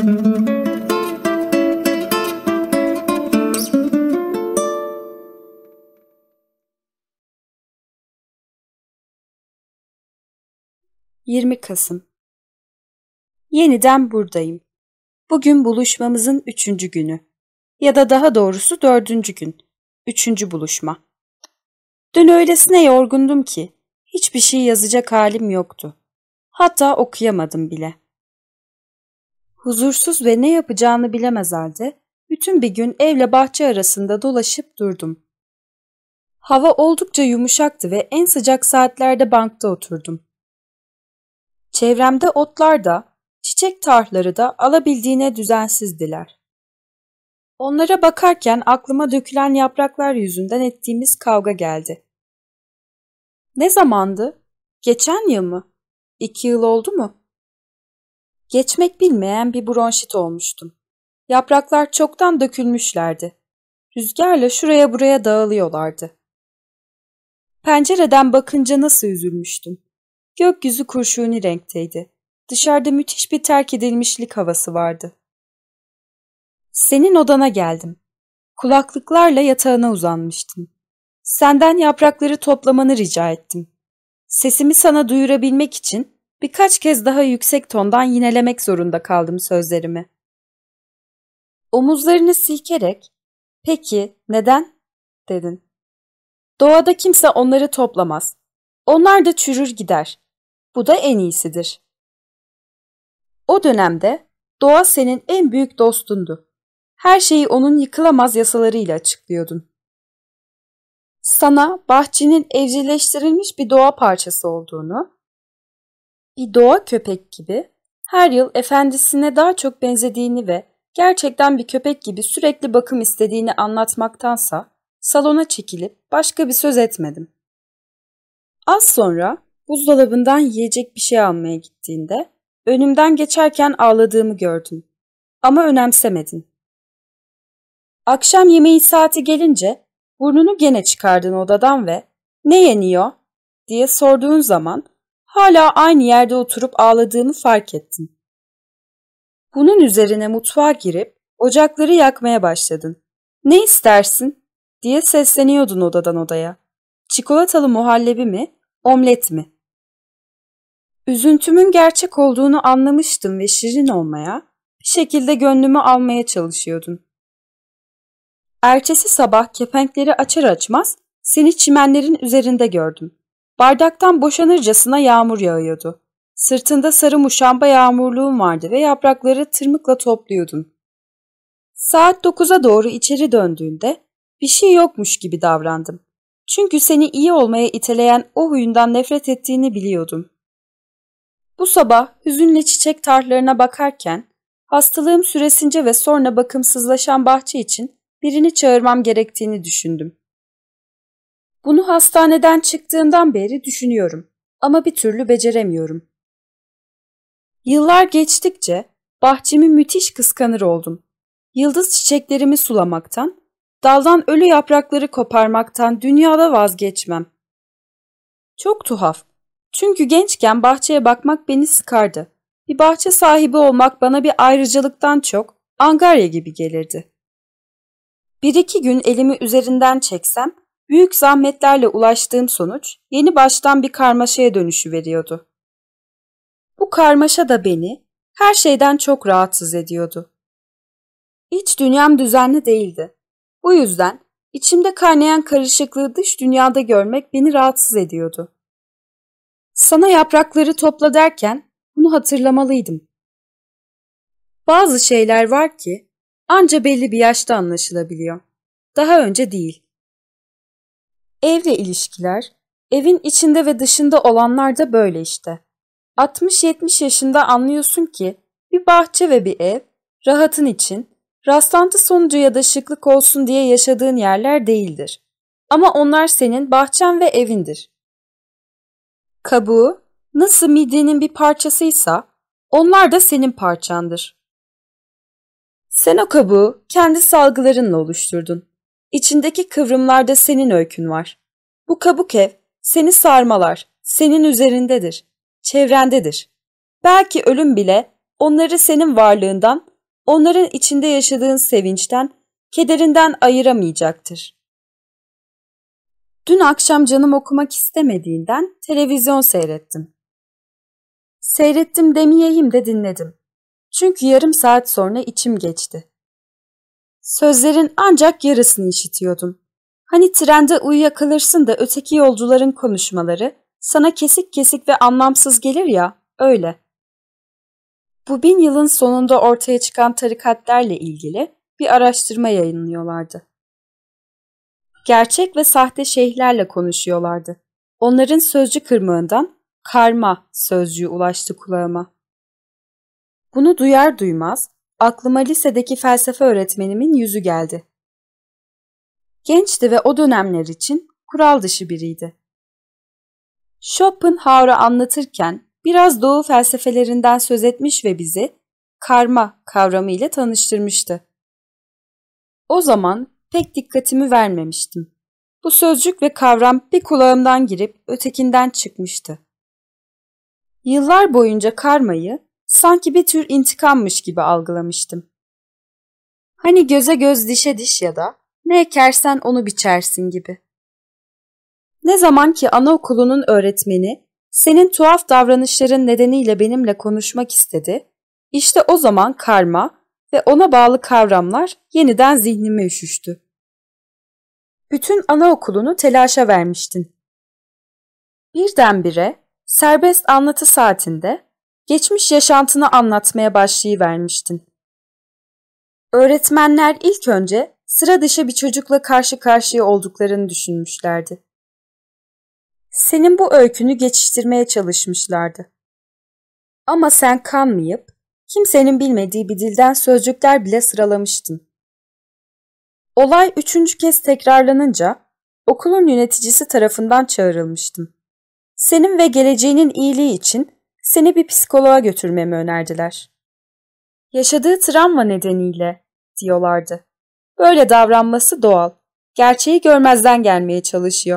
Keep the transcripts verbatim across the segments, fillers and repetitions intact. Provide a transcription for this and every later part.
yirmi Kasım. Yeniden buradayım. Bugün buluşmamızın üçüncü günü. Ya da daha doğrusu dördüncü gün. Üçüncü buluşma. Dün öylesine yorgundum ki hiçbir şey yazacak halim yoktu. Hatta okuyamadım bile. Huzursuz ve ne yapacağını bilemez halde bütün bir gün evle bahçe arasında dolaşıp durdum. Hava oldukça yumuşaktı ve en sıcak saatlerde bankta oturdum. Çevremde otlar da, çiçek tarhları da alabildiğine düzensizdiler. Onlara bakarken aklıma dökülen yapraklar yüzünden ettiğimiz kavga geldi. Ne zamandı? Geçen yıl mı? İki yıl oldu mu? Geçmek bilmeyen bir bronşit olmuştum. Yapraklar çoktan dökülmüşlerdi. Rüzgarla şuraya buraya dağılıyorlardı. Pencereden bakınca nasıl üzülmüştüm. Gökyüzü kurşuni renkteydi. Dışarıda müthiş bir terk edilmişlik havası vardı. Senin odana geldim. Kulaklıklarla yatağına uzanmıştım. Senden yaprakları toplamanı rica ettim. Sesimi sana duyurabilmek için birkaç kez daha yüksek tondan yinelemek zorunda kaldım sözlerimi. Omuzlarını silkerek, "Peki, neden?" dedin. "Doğada kimse onları toplamaz. Onlar da çürür gider. Bu da en iyisidir." O dönemde doğa senin en büyük dostundu. Her şeyi onun yıkılamaz yasalarıyla açıklıyordun. Sana bahçenin evcilleştirilmiş bir doğa parçası olduğunu, bir doğa köpek gibi her yıl efendisine daha çok benzediğini ve gerçekten bir köpek gibi sürekli bakım istediğini anlatmaktansa salona çekilip başka bir söz etmedim. Az sonra buzdolabından yiyecek bir şey almaya gittiğinde önümden geçerken ağladığımı gördün. Ama önemsemedin. Akşam yemeği saati gelince burnunu gene çıkardın odadan ve "Ne yeniyor?" diye sorduğun zaman hala aynı yerde oturup ağladığımı fark ettin. Bunun üzerine mutfağa girip ocakları yakmaya başladın. "Ne istersin?" diye sesleniyordun odadan odaya. Çikolatalı muhallebi mi, omlet mi? Üzüntümün gerçek olduğunu anlamıştım ve şirin olmaya, bir şekilde gönlümü almaya çalışıyordun. Ertesi sabah kepenkleri açar açmaz seni çimenlerin üzerinde gördüm. Bardaktan boşanırcasına yağmur yağıyordu. Sırtında sarı muşamba yağmurluğun vardı ve yaprakları tırmıkla topluyordun. Saat dokuza doğru içeri döndüğünde bir şey yokmuş gibi davrandım. Çünkü seni iyi olmaya iteleyen o huyundan nefret ettiğini biliyordum. Bu sabah hüzünle çiçek tarhlarına bakarken hastalığım süresince ve sonra bakımsızlaşan bahçe için birini çağırmam gerektiğini düşündüm. Bunu hastaneden çıktığından beri düşünüyorum ama bir türlü beceremiyorum. Yıllar geçtikçe bahçemi müthiş kıskanır oldum. Yıldız çiçeklerimi sulamaktan, daldan ölü yaprakları koparmaktan dünyada vazgeçmem. Çok tuhaf. Çünkü gençken bahçeye bakmak beni sıkardı. Bir bahçe sahibi olmak bana bir ayrıcalıktan çok angarya gibi gelirdi. Bir iki gün elimi üzerinden çeksem, büyük zahmetlerle ulaştığım sonuç yeni baştan bir karmaşaya dönüşüveriyordu. Bu karmaşa da beni her şeyden çok rahatsız ediyordu. İç dünyam düzenli değildi. Bu yüzden içimde kaynayan karışıklığı dış dünyada görmek beni rahatsız ediyordu. Sana yaprakları topla derken bunu hatırlamalıydım. Bazı şeyler var ki anca belli bir yaşta anlaşılabiliyor. Daha önce değil. Evle ilişkiler, evin içinde ve dışında olanlar da böyle işte. altmış yetmiş yaşında anlıyorsun ki bir bahçe ve bir ev, rahatın için, rastlantı sonucu ya da şıklık olsun diye yaşadığın yerler değildir. Ama onlar senin bahçen ve evindir. Kabuğu nasıl midyenin bir parçasıysa onlar da senin parçandır. Sen o kabuğu kendi salgılarınla oluşturdun. İçindeki kıvrımlarda senin öykün var. Bu kabuk ev seni sarmalar, senin üzerindedir, çevrendedir. Belki ölüm bile onları senin varlığından onların içinde yaşadığın sevinçten, kederinden ayıramayacaktır. Dün akşam canım okumak istemediğinden televizyon seyrettim. Seyrettim demeyeyim de dinledim. Çünkü yarım saat sonra içim geçti. Sözlerin ancak yarısını işitiyordum. Hani trende uyuyakalırsın da öteki yolcuların konuşmaları sana kesik kesik ve anlamsız gelir ya, öyle. Bu bin yılın sonunda ortaya çıkan tarikatlerle ilgili bir araştırma yayınlıyorlardı. Gerçek ve sahte şeyhlerle konuşuyorlardı. Onların sözcük ırmağından karma sözcüğü ulaştı kulağıma. Bunu duyar duymaz aklıma lisedeki felsefe öğretmenimin yüzü geldi. Gençti ve o dönemler için kural dışı biriydi. Schopenhauer'ı anlatırken biraz doğu felsefelerinden söz etmiş ve bizi karma kavramı ile tanıştırmıştı. O zaman pek dikkatimi vermemiştim. Bu sözcük ve kavram bir kulağımdan girip ötekinden çıkmıştı. Yıllar boyunca karmayı sanki bir tür intikammış gibi algılamıştım. Hani göze göz dişe diş ya da ne ekersen onu biçersin gibi. Ne zaman ki anaokulunun öğretmeni senin tuhaf davranışların nedeniyle benimle konuşmak istedi, işte o zaman karma ve ona bağlı kavramlar yeniden zihnime üşüştü. Bütün anaokulunu telaşa vermiştin. Birdenbire serbest anlatı saatinde geçmiş yaşantını anlatmaya başlayıvermiştin. Öğretmenler ilk önce sıra dışı bir çocukla karşı karşıya olduklarını düşünmüşlerdi. Senin bu öykünü geçiştirmeye çalışmışlardı. Ama sen kanmayıp, kimsenin bilmediği bir dilden sözcükler bile sıralamıştın. Olay üçüncü kez tekrarlanınca okulun yöneticisi tarafından çağrılmıştım. Senin ve geleceğinin iyiliği için seni bir psikoloğa götürmemi önerdiler. Yaşadığı travma nedeniyle diyorlardı. Böyle davranması doğal. Gerçeği görmezden gelmeye çalışıyor.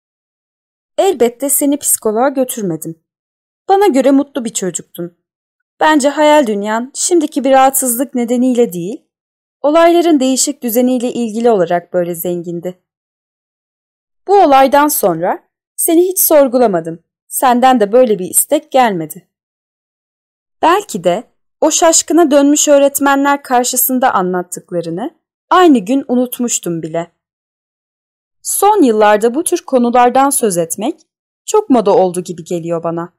Elbette seni psikoloğa götürmedim. Bana göre mutlu bir çocuktun. Bence hayal dünyan şimdiki bir rahatsızlık nedeniyle değil, olayların değişik düzeniyle ilgili olarak böyle zengindi. Bu olaydan sonra seni hiç sorgulamadım. Senden de böyle bir istek gelmedi. Belki de o şaşkına dönmüş öğretmenler karşısında anlattıklarını aynı gün unutmuştum bile. Son yıllarda bu tür konulardan söz etmek çok moda oldu gibi geliyor bana.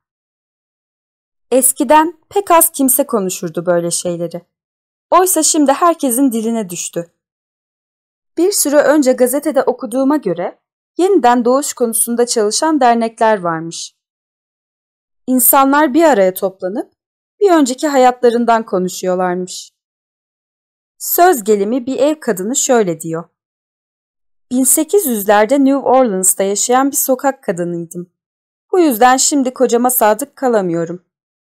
Eskiden pek az kimse konuşurdu böyle şeyleri. Oysa şimdi herkesin diline düştü. Bir süre önce gazetede okuduğuma göre yeniden doğuş konusunda çalışan dernekler varmış. İnsanlar bir araya toplanıp bir önceki hayatlarından konuşuyorlarmış. Söz gelimi bir ev kadını şöyle diyor. bin sekiz yüzlerde New Orleans'ta yaşayan bir sokak kadınıydım. Bu yüzden şimdi kocama sadık kalamıyorum.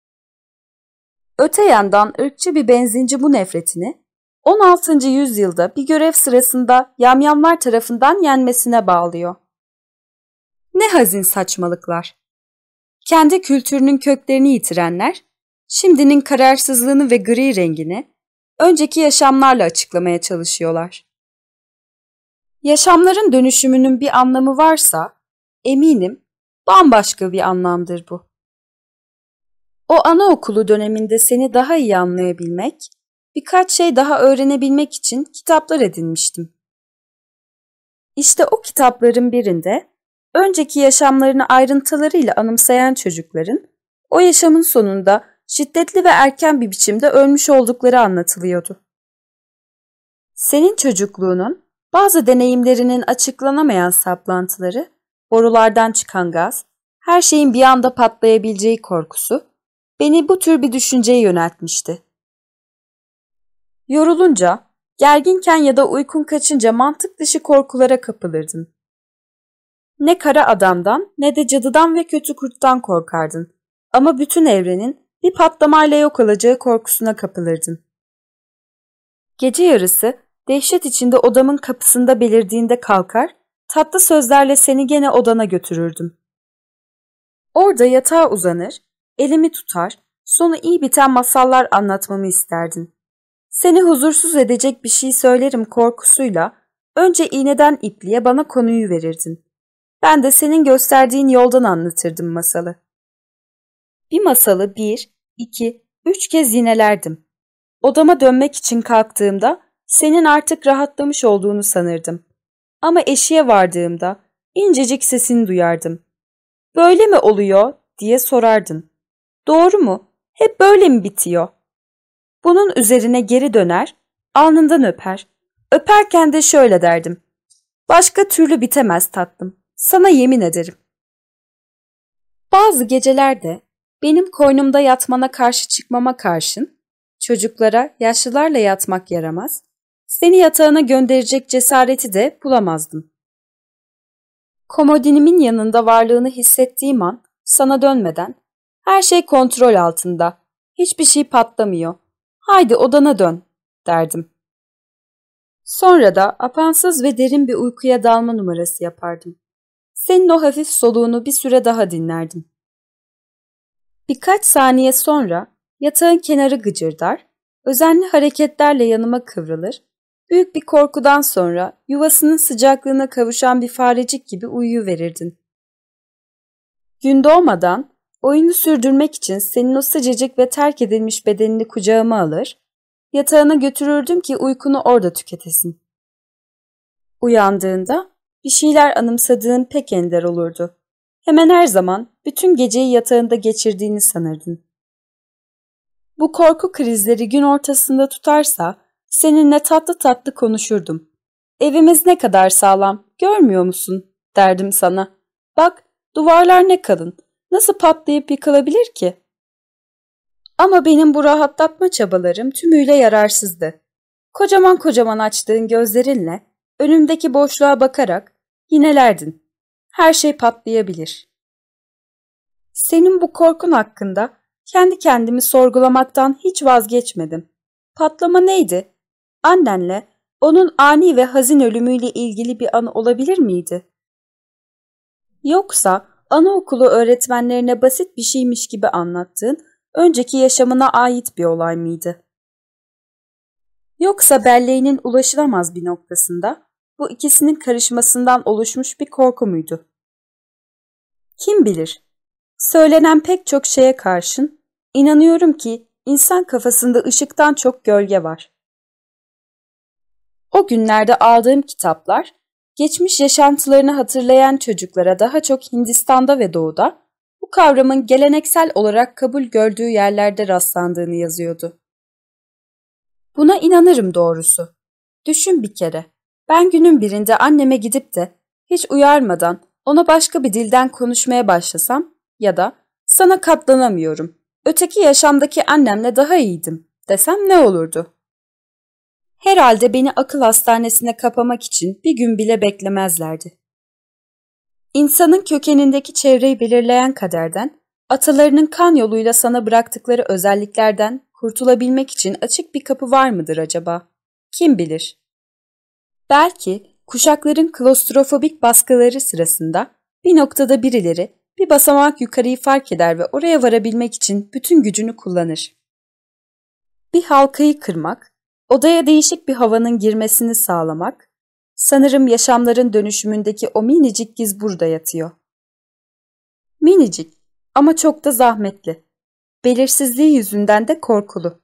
Öte yandan ırkçı bir benzinci bu nefretini on altıncı yüzyılda bir görev sırasında yamyamlar tarafından yenmesine bağlıyor. Ne hazin saçmalıklar. Kendi kültürünün köklerini yitirenler, şimdinin kararsızlığını ve gri rengini önceki yaşamlarla açıklamaya çalışıyorlar. Yaşamların dönüşümünün bir anlamı varsa, eminim bambaşka bir anlamdır bu. O anaokulu döneminde seni daha iyi anlayabilmek, birkaç şey daha öğrenebilmek için kitaplar edinmiştim. İşte o kitapların birinde, önceki yaşamlarını ayrıntılarıyla anımsayan çocukların, o yaşamın sonunda şiddetli ve erken bir biçimde ölmüş oldukları anlatılıyordu. Senin çocukluğunun bazı deneyimlerinin açıklanamayan saplantıları, borulardan çıkan gaz, her şeyin bir anda patlayabileceği korkusu, beni bu tür bir düşünceye yöneltmişti. Yorulunca, gerginken ya da uykun kaçınca mantık dışı korkulara kapılırdın. Ne kara adamdan ne de cadıdan ve kötü kurttan korkardın ama bütün evrenin bir patlamayla yok olacağı korkusuna kapılırdın. Gece yarısı dehşet içinde odamın kapısında belirdiğinde kalkar, tatlı sözlerle seni gene odana götürürdüm. Orada yatağa uzanır, elimi tutar, sonu iyi biten masallar anlatmamı isterdin. Seni huzursuz edecek bir şey söylerim korkusuyla önce iğneden ipliğe bana konuyu verirdin. Ben de senin gösterdiğin yoldan anlatırdım masalı. Bir masalı bir, iki, üç kez yinelerdim. Odama dönmek için kalktığımda senin artık rahatlamış olduğunu sanırdım. Ama eşiğe vardığımda incecik sesini duyardım. Böyle mi oluyor diye sorardın. Doğru mu? Hep böyle mi bitiyor? Bunun üzerine geri döner, alnından öper. Öperken de şöyle derdim. Başka türlü bitemez tatlım. Sana yemin ederim. Bazı gecelerde benim koynumda yatmana karşı çıkmama karşın, çocuklara yaşlılarla yatmak yaramaz, seni yatağına gönderecek cesareti de bulamazdım. Komodinimin yanında varlığını hissettiğim an sana dönmeden, her şey kontrol altında, hiçbir şey patlamıyor, haydi odana dön derdim. Sonra da apansız ve derin bir uykuya dalma numarası yapardım. Senin o hafif soluğunu bir süre daha dinlerdim. Birkaç saniye sonra yatağın kenarı gıcırdar, özenli hareketlerle yanıma kıvrılır, büyük bir korkudan sonra yuvasının sıcaklığına kavuşan bir farecik gibi uyuyuverirdin. Gün doğmadan oyunu sürdürmek için senin o sıcacık ve terk edilmiş bedenini kucağıma alır, yatağına götürürdüm ki uykunu orada tüketesin. Uyandığında bir şeyler anımsadığın pek ender olurdu. Hemen her zaman bütün geceyi yatağında geçirdiğini sanırdın. Bu korku krizleri gün ortasında tutarsa seninle tatlı tatlı konuşurdum. Evimiz ne kadar sağlam, görmüyor musun? Derdim sana. Bak, duvarlar ne kalın, nasıl patlayıp yıkılabilir ki? Ama benim bu rahatlatma çabalarım tümüyle yararsızdı. Kocaman kocaman açtığın gözlerinle önümdeki boşluğa bakarak yinelerdin. Her şey patlayabilir. Senin bu korkun hakkında kendi kendimi sorgulamaktan hiç vazgeçmedim. Patlama neydi? Annenle onun ani ve hazin ölümüyle ilgili bir anı olabilir miydi? Yoksa anaokulu öğretmenlerine basit bir şeymiş gibi anlattığın önceki yaşamına ait bir olay mıydı? Yoksa belleğinin ulaşılamaz bir noktasında bu ikisinin karışmasından oluşmuş bir korku muydu? Kim bilir? Söylenen pek çok şeye karşın inanıyorum ki insan kafasında ışıktan çok gölge var. O günlerde aldığım kitaplar, geçmiş yaşantılarını hatırlayan çocuklara daha çok Hindistan'da ve Doğu'da bu kavramın geleneksel olarak kabul gördüğü yerlerde rastlandığını yazıyordu. Buna inanırım doğrusu. Düşün bir kere, ben günün birinde anneme gidip de hiç uyarmadan ona başka bir dilden konuşmaya başlasam ya da sana katlanamıyorum, öteki yaşamdaki annemle daha iyiydim desem ne olurdu? Herhalde beni akıl hastanesine kapamak için bir gün bile beklemezlerdi. İnsanın kökenindeki çevreyi belirleyen kaderden, atalarının kan yoluyla sana bıraktıkları özelliklerden kurtulabilmek için açık bir kapı var mıdır acaba? Kim bilir? Belki kuşakların klostrofobik baskıları sırasında bir noktada birileri bir basamak yukarıyı fark eder ve oraya varabilmek için bütün gücünü kullanır. Bir halkayı kırmak, odaya değişik bir havanın girmesini sağlamak, sanırım yaşamların dönüşümündeki o minicik giz burada yatıyor. Minicik ama çok da zahmetli. Belirsizliği yüzünden de korkulu.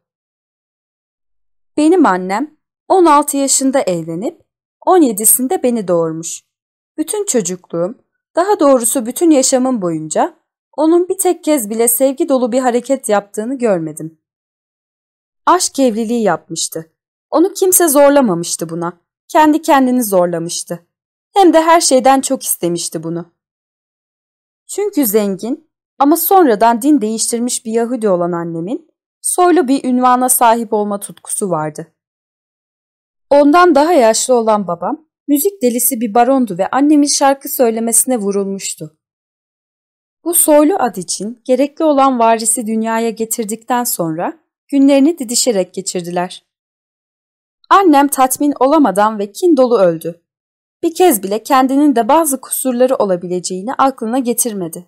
Benim annem on altı yaşında evlenip on yedisinde beni doğurmuş. Bütün çocukluğum, daha doğrusu bütün yaşamım boyunca onun bir tek kez bile sevgi dolu bir hareket yaptığını görmedim. Aşk evliliği yapmıştı. Onu kimse zorlamamıştı buna. Kendi kendini zorlamıştı. Hem de her şeyden çok istemişti bunu. Çünkü zengin ama sonradan din değiştirmiş bir Yahudi olan annemin soylu bir ünvana sahip olma tutkusu vardı. Ondan daha yaşlı olan babam müzik delisi bir barondu ve annemin şarkı söylemesine vurulmuştu. Bu soylu ad için gerekli olan varisi dünyaya getirdikten sonra günlerini didişerek geçirdiler. Annem tatmin olamadan ve kin dolu öldü. Bir kez bile kendinin de bazı kusurları olabileceğini aklına getirmedi.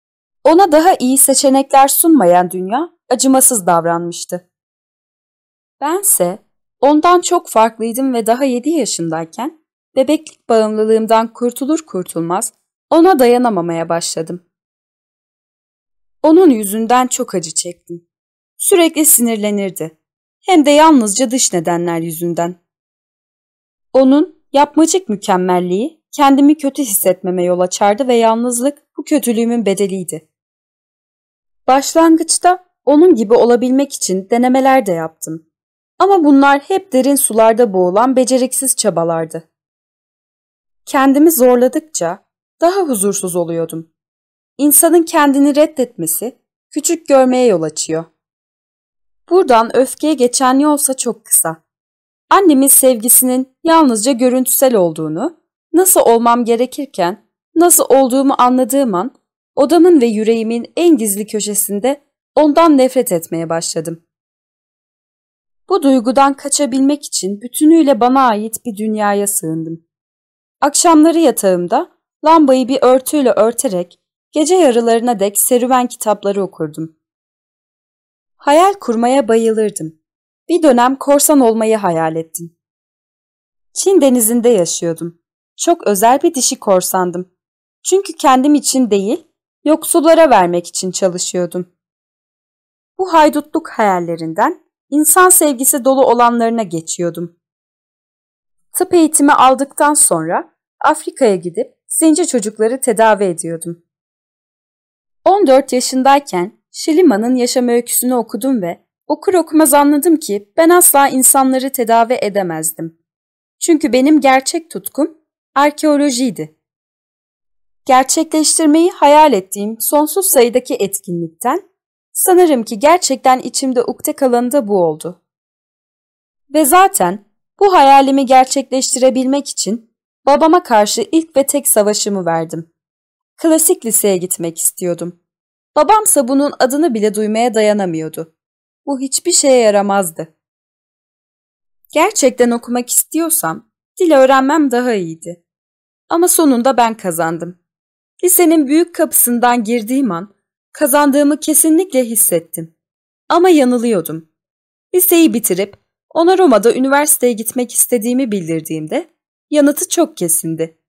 Ona daha iyi seçenekler sunmayan dünya acımasız davranmıştı. Bense ondan çok farklıydım ve daha yedi yaşındayken bebeklik bağımlılığımdan kurtulur kurtulmaz ona dayanamamaya başladım. Onun yüzünden çok acı çektim. Sürekli sinirlenirdi. Hem de yalnızca dış nedenler yüzünden. Onun yapmacık mükemmelliği kendimi kötü hissetmeme yol açardı ve yalnızlık bu kötülüğümün bedeliydi. Başlangıçta onun gibi olabilmek için denemeler de yaptım. Ama bunlar hep derin sularda boğulan beceriksiz çabalardı. Kendimi zorladıkça daha huzursuz oluyordum. İnsanın kendini reddetmesi, küçük görmeye yol açıyor. Buradan öfkeye geçen yolsa çok kısa. Annemin sevgisinin yalnızca görüntüsel olduğunu, nasıl olmam gerekirken, nasıl olduğumu anladığım an, odamın ve yüreğimin en gizli köşesinde ondan nefret etmeye başladım. Bu duygudan kaçabilmek için bütünüyle bana ait bir dünyaya sığındım. Akşamları yatağımda lambayı bir örtüyle örterek gece yarılarına dek serüven kitapları okurdum. Hayal kurmaya bayılırdım. Bir dönem korsan olmayı hayal ettim. Çin denizinde yaşıyordum. Çok özel bir dişi korsandım. Çünkü kendim için değil, yoksullara vermek için çalışıyordum. Bu haydutluk hayallerinden insan sevgisi dolu olanlarına geçiyordum. Tıp eğitimi aldıktan sonra Afrika'ya gidip zenci çocukları tedavi ediyordum. on dört yaşındayken Şilima'nın yaşam öyküsünü okudum ve okur okumaz anladım ki ben asla insanları tedavi edemezdim. Çünkü benim gerçek tutkum arkeolojiydi. Gerçekleştirmeyi hayal ettiğim sonsuz sayıdaki etkinlikten sanırım ki gerçekten içimde ukde kalanı da bu oldu. Ve zaten bu hayalimi gerçekleştirebilmek için babama karşı ilk ve tek savaşımı verdim. Klasik liseye gitmek istiyordum. Babamsa bunun adını bile duymaya dayanamıyordu. Bu hiçbir şeye yaramazdı. Gerçekten okumak istiyorsam dil öğrenmem daha iyiydi. Ama sonunda ben kazandım. Lisenin büyük kapısından girdiğim an kazandığımı kesinlikle hissettim. Ama yanılıyordum. Liseyi bitirip ona Roma'da üniversiteye gitmek istediğimi bildirdiğimde yanıtı çok kesindi.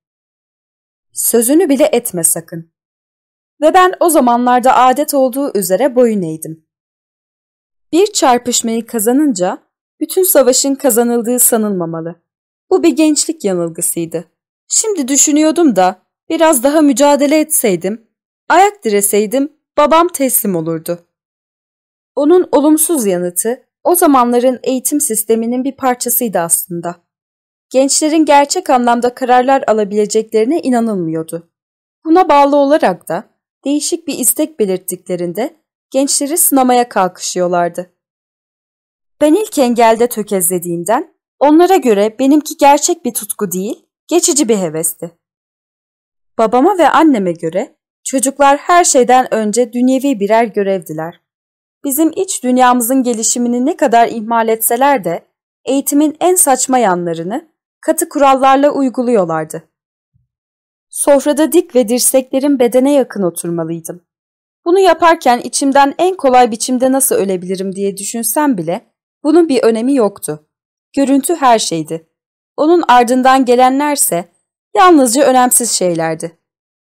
Sözünü bile etme sakın. Ve ben o zamanlarda adet olduğu üzere boyun eğdim. Bir çarpışmayı kazanınca bütün savaşın kazanıldığı sanılmamalı. Bu bir gençlik yanılgısıydı. Şimdi düşünüyordum da biraz daha mücadele etseydim, ayak direseydim babam teslim olurdu. Onun olumsuz yanıtı o zamanların eğitim sisteminin bir parçasıydı aslında. Gençlerin gerçek anlamda kararlar alabileceklerine inanılmıyordu. Buna bağlı olarak da değişik bir istek belirttiklerinde gençleri sınamaya kalkışıyorlardı. Ben ilk engelde tökezlediğimden onlara göre benimki gerçek bir tutku değil, geçici bir hevesti. Babama ve anneme göre çocuklar her şeyden önce dünyevi birer görevdiler. Bizim iç dünyamızın gelişimini ne kadar ihmal etseler de eğitimin en saçma yanlarını katı kurallarla uyguluyorlardı. Sofrada dik ve dirseklerim bedene yakın oturmalıydım. Bunu yaparken içimden en kolay biçimde nasıl ölebilirim diye düşünsem bile bunun bir önemi yoktu. Görüntü her şeydi. Onun ardından gelenlerse yalnızca önemsiz şeylerdi.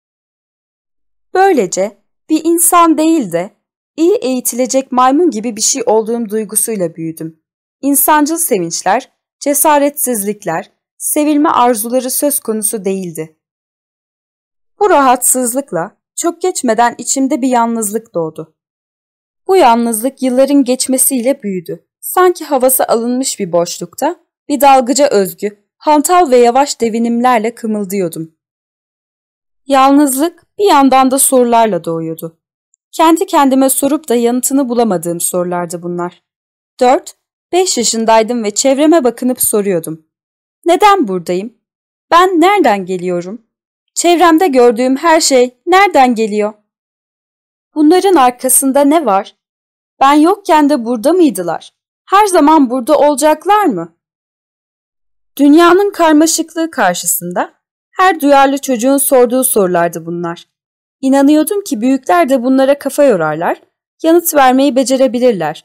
Böylece bir insan değil de iyi eğitilecek maymun gibi bir şey olduğum duygusuyla büyüdüm. İnsancıl sevinçler, cesaretsizlikler, sevilme arzuları söz konusu değildi. Bu rahatsızlıkla çok geçmeden içimde bir yalnızlık doğdu. Bu yalnızlık yılların geçmesiyle büyüdü. Sanki havası alınmış bir boşlukta bir dalgıca özgü, hantal ve yavaş devinimlerle kımıldıyordum. Yalnızlık bir yandan da sorularla doğuyordu. Kendi kendime sorup da yanıtını bulamadığım sorulardı bunlar. Dört, beş yaşındaydım ve çevreme bakınıp soruyordum. Neden buradayım? Ben nereden geliyorum? Çevremde gördüğüm her şey nereden geliyor? Bunların arkasında ne var? Ben yokken de burada mıydılar? Her zaman burada olacaklar mı? Dünyanın karmaşıklığı karşısında her duyarlı çocuğun sorduğu sorulardı bunlar. İnanıyordum ki büyükler de bunlara kafa yorarlar, yanıt vermeyi becerebilirler.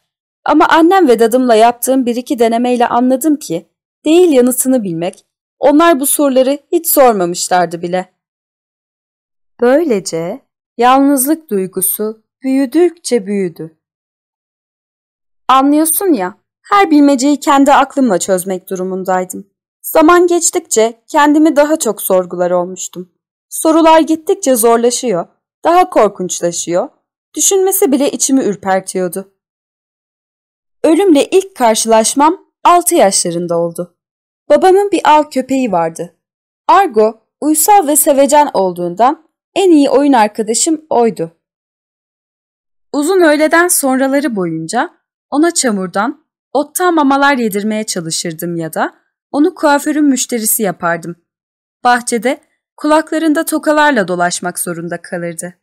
Ama annem ve dadımla yaptığım bir iki denemeyle anladım ki değil yanıtını bilmek, onlar bu soruları hiç sormamışlardı bile. Böylece yalnızlık duygusu büyüdükçe büyüdü. Anlıyorsun ya, her bilmeceyi kendi aklımla çözmek durumundaydım. Zaman geçtikçe kendimi daha çok sorgular olmuştum. Sorular gittikçe zorlaşıyor, daha korkunçlaşıyor, düşünmesi bile içimi ürpertiyordu. Ölümle ilk karşılaşmam altı yaşlarında oldu. Babamın bir av köpeği vardı. Argo, uysal ve sevecen olduğundan en iyi oyun arkadaşım oydu. Uzun öğleden sonraları boyunca ona çamurdan, ottan mamalar yedirmeye çalışırdım ya da onu kuaförün müşterisi yapardım. Bahçede kulaklarında tokalarla dolaşmak zorunda kalırdı.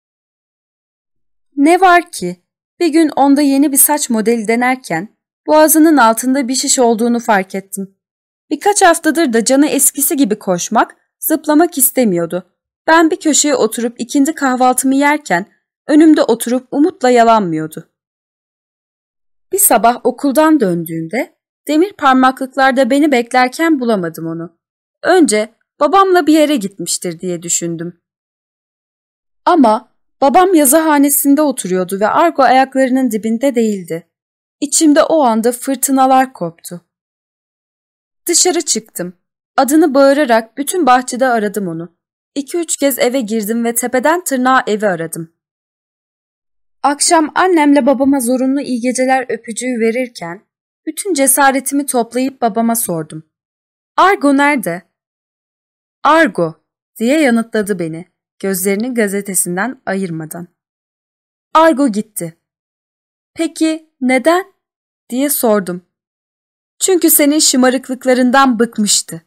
Ne var ki bir gün onda yeni bir saç modeli denerken boğazının altında bir şiş olduğunu fark ettim. Birkaç haftadır da canı eskisi gibi koşmak, zıplamak istemiyordu. Ben bir köşeye oturup ikindi kahvaltımı yerken önümde oturup umutla yalanmıyordu. Bir sabah okuldan döndüğümde demir parmaklıklarda beni beklerken bulamadım onu. Önce babamla bir yere gitmiştir diye düşündüm. Ama babam yazıhanesinde oturuyordu ve Argo ayaklarının dibinde değildi. İçimde o anda fırtınalar koptu. Dışarı çıktım. Adını bağırarak bütün bahçede aradım onu. İki üç kez eve girdim ve tepeden tırnağa evi aradım. Akşam annemle babama zorunlu iyi geceler öpücüğü verirken bütün cesaretimi toplayıp babama sordum. Argo nerede? Argo diye yanıtladı beni, gözlerini gazetesinden ayırmadan. Argo gitti. Peki neden? Diye sordum. Çünkü senin şımarıklıklarından bıkmıştı.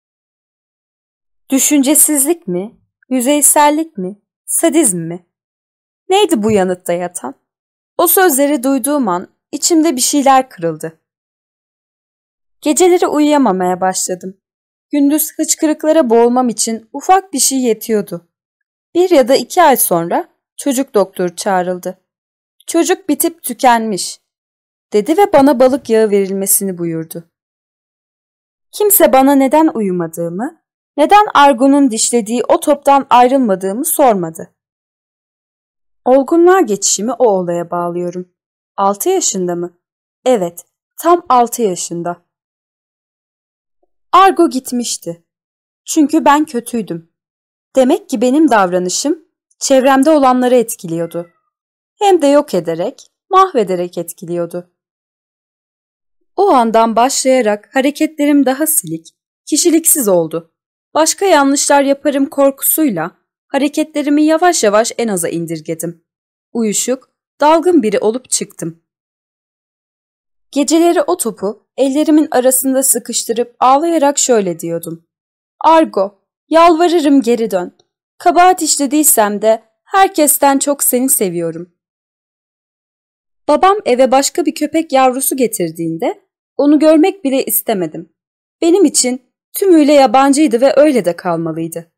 Düşüncesizlik mi? Yüzeysellik mi? Sadizm mi? Neydi bu yanıtta yatan? O sözleri duyduğum an içimde bir şeyler kırıldı. Geceleri uyuyamamaya başladım. Gündüz hıçkırıklara boğulmam için ufak bir şey yetiyordu. Bir ya da iki ay sonra çocuk doktoru çağrıldı. Çocuk bitip tükenmiş, dedi ve bana balık yağı verilmesini buyurdu. Kimse bana neden uyumadığımı, neden Argo'nun dişlediği o toptan ayrılmadığımı sormadı. Olgunluğa geçişimi o olaya bağlıyorum. Altı yaşında mı? Evet, tam altı yaşında. Argo gitmişti. Çünkü ben kötüydüm. Demek ki benim davranışım çevremde olanları etkiliyordu. Hem de yok ederek, mahvederek etkiliyordu. O andan başlayarak hareketlerim daha silik, kişiliksiz oldu. Başka yanlışlar yaparım korkusuyla hareketlerimi yavaş yavaş en aza indirgedim. Uyuşuk, dalgın biri olup çıktım. Geceleri o topu ellerimin arasında sıkıştırıp ağlayarak şöyle diyordum. Argo, yalvarırım geri dön. Kabahat işlediysem de herkesten çok seni seviyorum. Babam eve başka bir köpek yavrusu getirdiğinde onu görmek bile istemedim. Benim için tümüyle yabancıydı ve öyle de kalmalıydı.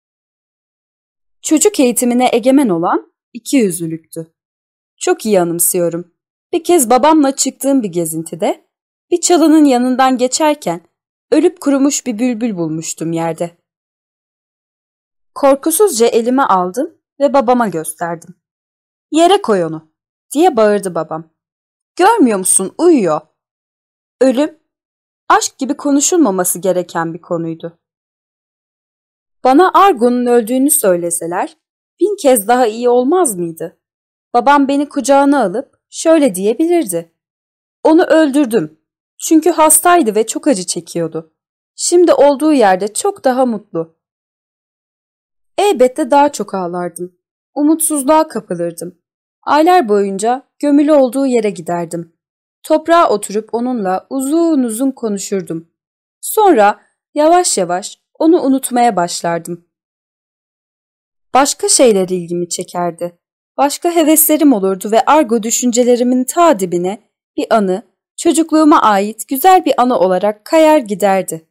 Çocuk eğitimine egemen olan ikiyüzlülüktü. Çok iyi anımsıyorum. Bir kez babamla çıktığım bir gezintide bir çalının yanından geçerken ölüp kurumuş bir bülbül bulmuştum yerde. Korkusuzca elime aldım ve babama gösterdim. Yere koy onu diye bağırdı babam. Görmüyor musun, uyuyor. Ölüm, aşk gibi konuşulmaması gereken bir konuydu. Bana Argo'nun öldüğünü söyleseler bin kez daha iyi olmaz mıydı? Babam beni kucağına alıp şöyle diyebilirdi. Onu öldürdüm. Çünkü hastaydı ve çok acı çekiyordu. Şimdi olduğu yerde çok daha mutlu. Elbette daha çok ağlardım. Umutsuzluğa kapılırdım. Aylar boyunca gömülü olduğu yere giderdim. Toprağa oturup onunla uzun uzun konuşurdum. Sonra yavaş yavaş onu unutmaya başlardım. Başka şeyler ilgimi çekerdi. Başka heveslerim olurdu ve argo düşüncelerimin ta dibine bir anı, çocukluğuma ait güzel bir anı olarak kayar giderdi.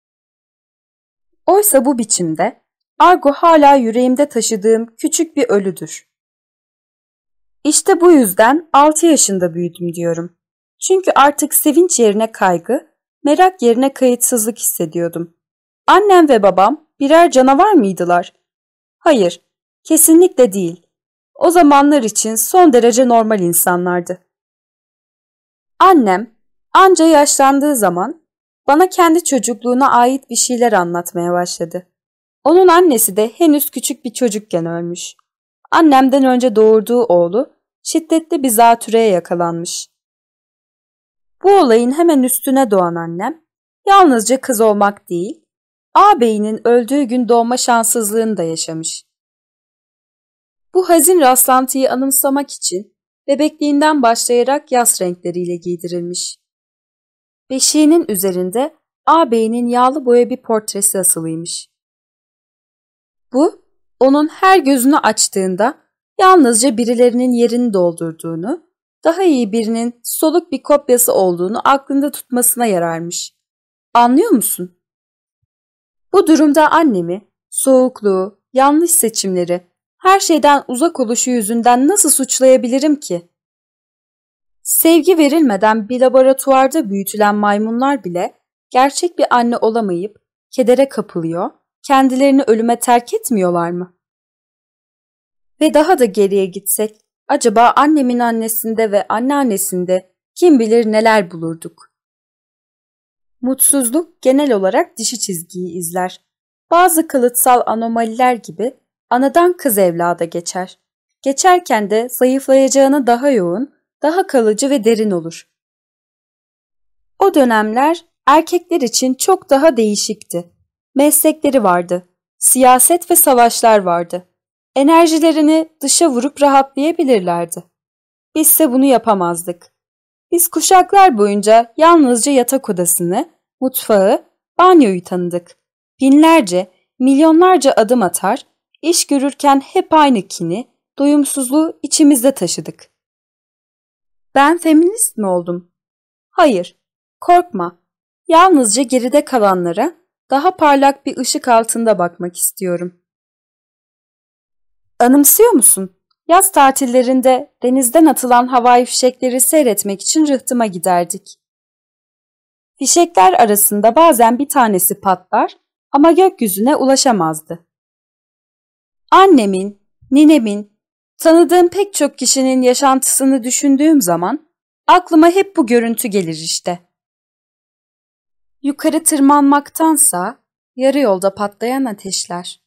Oysa bu biçimde argo hala yüreğimde taşıdığım küçük bir ölüdür. İşte bu yüzden altı yaşında büyüdüm diyorum. Çünkü artık sevinç yerine kaygı, merak yerine kayıtsızlık hissediyordum. Annem ve babam birer canavar mıydılar? Hayır, kesinlikle değil. O zamanlar için son derece normal insanlardı. Annem anca yaşlandığı zaman bana kendi çocukluğuna ait bir şeyler anlatmaya başladı. Onun annesi de henüz küçük bir çocukken ölmüş. Annemden önce doğurduğu oğlu şiddetli bir zatürreye yakalanmış. Bu olayın hemen üstüne doğan annem, yalnızca kız olmak değil, ağabeyinin öldüğü gün doğma şanssızlığını da yaşamış. Bu hazin rastlantıyı anımsamak için bebekliğinden başlayarak yas renkleriyle giydirilmiş. Beşiğinin üzerinde ağabeyinin yağlı boya bir portresi asılıymış. Bu, onun her gözünü açtığında yalnızca birilerinin yerini doldurduğunu, daha iyi birinin soluk bir kopyası olduğunu aklında tutmasına yararmış. Anlıyor musun? Bu durumda annemi, soğukluğu, yanlış seçimleri, her şeyden uzak oluşu yüzünden nasıl suçlayabilirim ki? Sevgi verilmeden bir laboratuvarda büyütülen maymunlar bile gerçek bir anne olamayıp kedere kapılıyor, kendilerini ölüme terk etmiyorlar mı? Ve daha da geriye gitsek, acaba annemin annesinde ve anneannesinde kim bilir neler bulurduk? Mutsuzluk genel olarak dişi çizgiyi izler. Bazı kalıtsal anomaliler gibi anadan kız evlada geçer. Geçerken de zayıflayacağına daha yoğun, daha kalıcı ve derin olur. O dönemler erkekler için çok daha değişikti. Meslekleri vardı, siyaset ve savaşlar vardı. Enerjilerini dışa vurup rahatlayabilirlerdi. Bizse bunu yapamazdık. Biz kuşaklar boyunca yalnızca yatak odasını, mutfağı, banyoyu tanıdık. Binlerce, milyonlarca adım atar, iş görürken hep aynı kini, doyumsuzluğu içimizde taşıdık. Ben feminist mi oldum? Hayır, korkma. Yalnızca geride kalanlara daha parlak bir ışık altında bakmak istiyorum. Anımsıyor musun? Yaz tatillerinde denizden atılan havai fişekleri seyretmek için rıhtıma giderdik. Fişekler arasında bazen bir tanesi patlar ama gökyüzüne ulaşamazdı. Annemin, ninemin, tanıdığım pek çok kişinin yaşantısını düşündüğüm zaman aklıma hep bu görüntü gelir işte. Yukarı tırmanmaktansa yarı yolda patlayan ateşler.